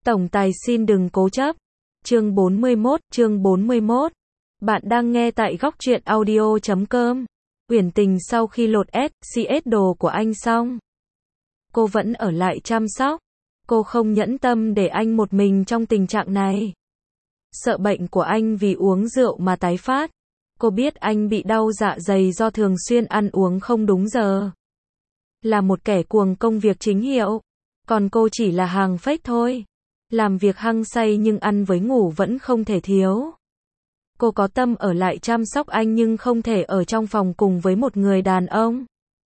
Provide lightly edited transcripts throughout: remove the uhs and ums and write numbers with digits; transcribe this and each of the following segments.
Tổng tài xin đừng cố chấp. Chương 41. Bạn đang nghe tại góc truyện audio.com. Uyển Tình sau khi lột SCS đồ của anh xong, cô vẫn ở lại chăm sóc. Cô không nhẫn tâm để anh một mình trong tình trạng này. Sợ bệnh của anh vì uống rượu mà tái phát. Cô biết anh bị đau dạ dày do thường xuyên ăn uống không đúng giờ. Là một kẻ cuồng công việc chính hiệu. Còn cô chỉ là hàng fake thôi. Làm việc hăng say nhưng ăn với ngủ vẫn không thể thiếu. Cô có tâm ở lại chăm sóc anh nhưng không thể ở trong phòng cùng với một người đàn ông.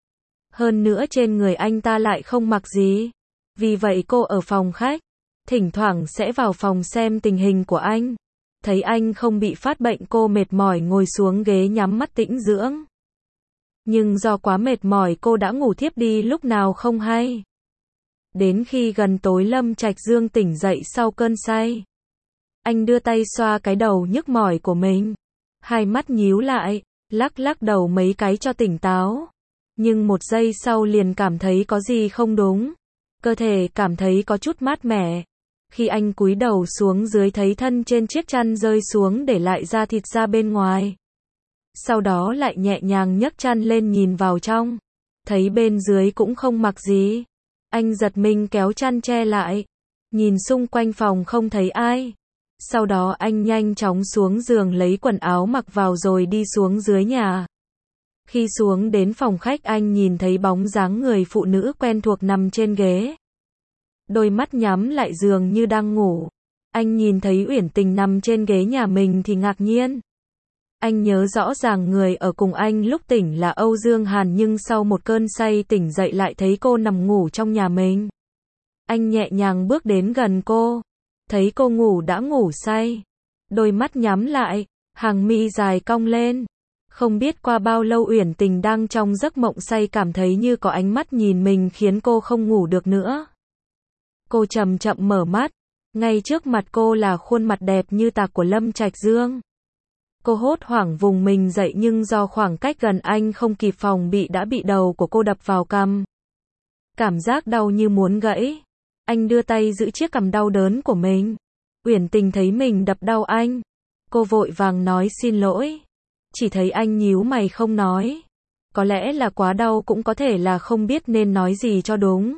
Hơn nữa trên người anh ta lại không mặc gì. Vì vậy cô ở phòng khách. Thỉnh thoảng sẽ vào phòng xem tình hình của anh. Thấy anh không bị phát bệnh cô mệt mỏi ngồi xuống ghế nhắm mắt tĩnh dưỡng. Nhưng do quá mệt mỏi cô đã ngủ thiếp đi lúc nào không hay. Đến khi gần tối Lâm Trạch Dương tỉnh dậy sau cơn say. Anh đưa tay xoa cái đầu nhức mỏi của mình. Hai mắt nhíu lại, lắc đầu mấy cái cho tỉnh táo. Nhưng một giây sau liền cảm thấy có gì không đúng. Cơ thể cảm thấy có chút mát mẻ. Khi anh cúi đầu xuống dưới thấy thân trên chiếc chăn rơi xuống để lại da thịt ra bên ngoài. Sau đó lại nhẹ nhàng nhấc chăn lên nhìn vào trong. Thấy bên dưới cũng không mặc gì. Anh giật mình kéo chăn che lại. Nhìn xung quanh phòng không thấy ai. Sau đó anh nhanh chóng xuống giường lấy quần áo mặc vào rồi đi xuống dưới nhà. Khi xuống đến phòng khách anh nhìn thấy bóng dáng người phụ nữ quen thuộc nằm trên ghế. Đôi mắt nhắm lại dường như đang ngủ. Anh nhìn thấy Uyển Tình nằm trên ghế nhà mình thì ngạc nhiên. Anh nhớ rõ ràng người ở cùng anh lúc tỉnh là Âu Dương Hàn nhưng sau một cơn say tỉnh dậy lại thấy cô nằm ngủ trong nhà mình. Anh nhẹ nhàng bước đến gần cô. Thấy cô ngủ đã ngủ say. Đôi mắt nhắm lại, hàng mi dài cong lên. Không biết qua bao lâu Uyển Tình đang trong giấc mộng say cảm thấy như có ánh mắt nhìn mình khiến cô không ngủ được nữa. Cô chậm chậm mở mắt. Ngay trước mặt cô là khuôn mặt đẹp như tạc của Lâm Trạch Dương. Cô hốt hoảng vùng mình dậy nhưng do khoảng cách gần anh không kịp phòng bị đã bị đầu của cô đập vào cằm. Cảm giác đau như muốn gãy. Anh đưa tay giữ chiếc cằm đau đớn của mình. Uyển Tình thấy mình đập đau anh. Cô vội vàng nói xin lỗi. Chỉ thấy anh nhíu mày không nói. Có lẽ là quá đau cũng có thể là không biết nên nói gì cho đúng.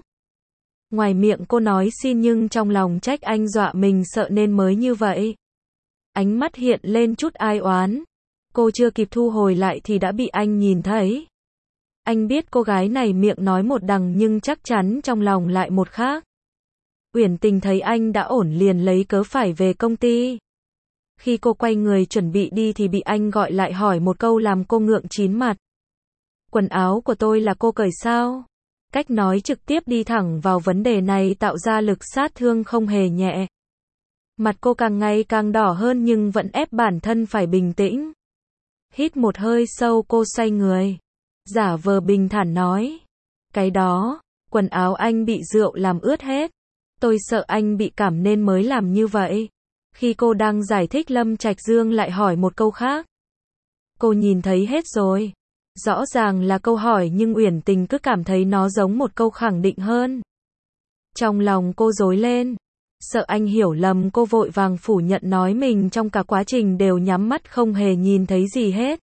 Ngoài miệng cô nói xin nhưng trong lòng trách anh dọa mình sợ nên mới như vậy. Ánh mắt hiện lên chút ai oán. Cô chưa kịp thu hồi lại thì đã bị anh nhìn thấy. Anh biết cô gái này miệng nói một đằng nhưng chắc chắn trong lòng lại một khác. Uyển Tình thấy anh đã ổn liền lấy cớ phải về công ty. Khi cô quay người chuẩn bị đi thì bị anh gọi lại hỏi một câu làm cô ngượng chín mặt. Quần áo của tôi là cô cởi sao? Cách nói trực tiếp đi thẳng vào vấn đề này tạo ra lực sát thương không hề nhẹ. Mặt cô càng ngày càng đỏ hơn nhưng vẫn ép bản thân phải bình tĩnh. Hít một hơi sâu cô xoay người. Giả vờ bình thản nói. Cái đó, quần áo anh bị rượu làm ướt hết. Tôi sợ anh bị cảm nên mới làm như vậy. Khi cô đang giải thích Lâm Trạch Dương lại hỏi một câu khác. Cô nhìn thấy hết rồi. Rõ ràng là câu hỏi nhưng Uyển Tình cứ cảm thấy nó giống một câu khẳng định hơn. Trong lòng cô rối lên. Sợ anh hiểu lầm cô vội vàng phủ nhận nói mình trong cả quá trình đều nhắm mắt không hề nhìn thấy gì hết.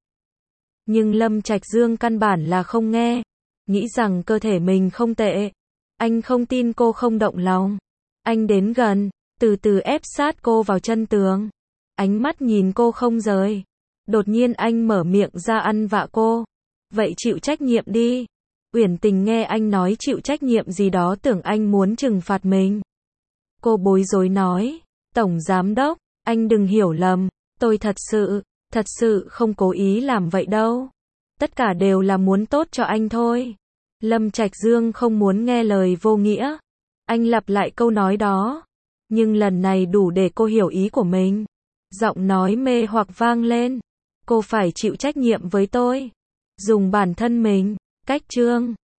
Nhưng Lâm Trạch Dương căn bản là không nghe. Nghĩ rằng cơ thể mình không tệ. Anh không tin cô không động lòng. Anh đến gần, từ từ ép sát cô vào chân tường. Ánh mắt nhìn cô không rời. Đột nhiên anh mở miệng ra ăn vạ cô. Vậy chịu trách nhiệm đi. Uyển Tình nghe anh nói chịu trách nhiệm gì đó tưởng anh muốn trừng phạt mình. Cô bối rối nói. Tổng giám đốc, anh đừng hiểu lầm. Tôi thật sự không cố ý làm vậy đâu. Tất cả đều là muốn tốt cho anh thôi. Lâm Trạch Dương không muốn nghe lời vô nghĩa. Anh lặp lại câu nói đó. Nhưng lần này đủ để cô hiểu ý của mình. Giọng nói mê hoặc vang lên. Cô phải chịu trách nhiệm với tôi. Dùng bản thân mình. Cách chương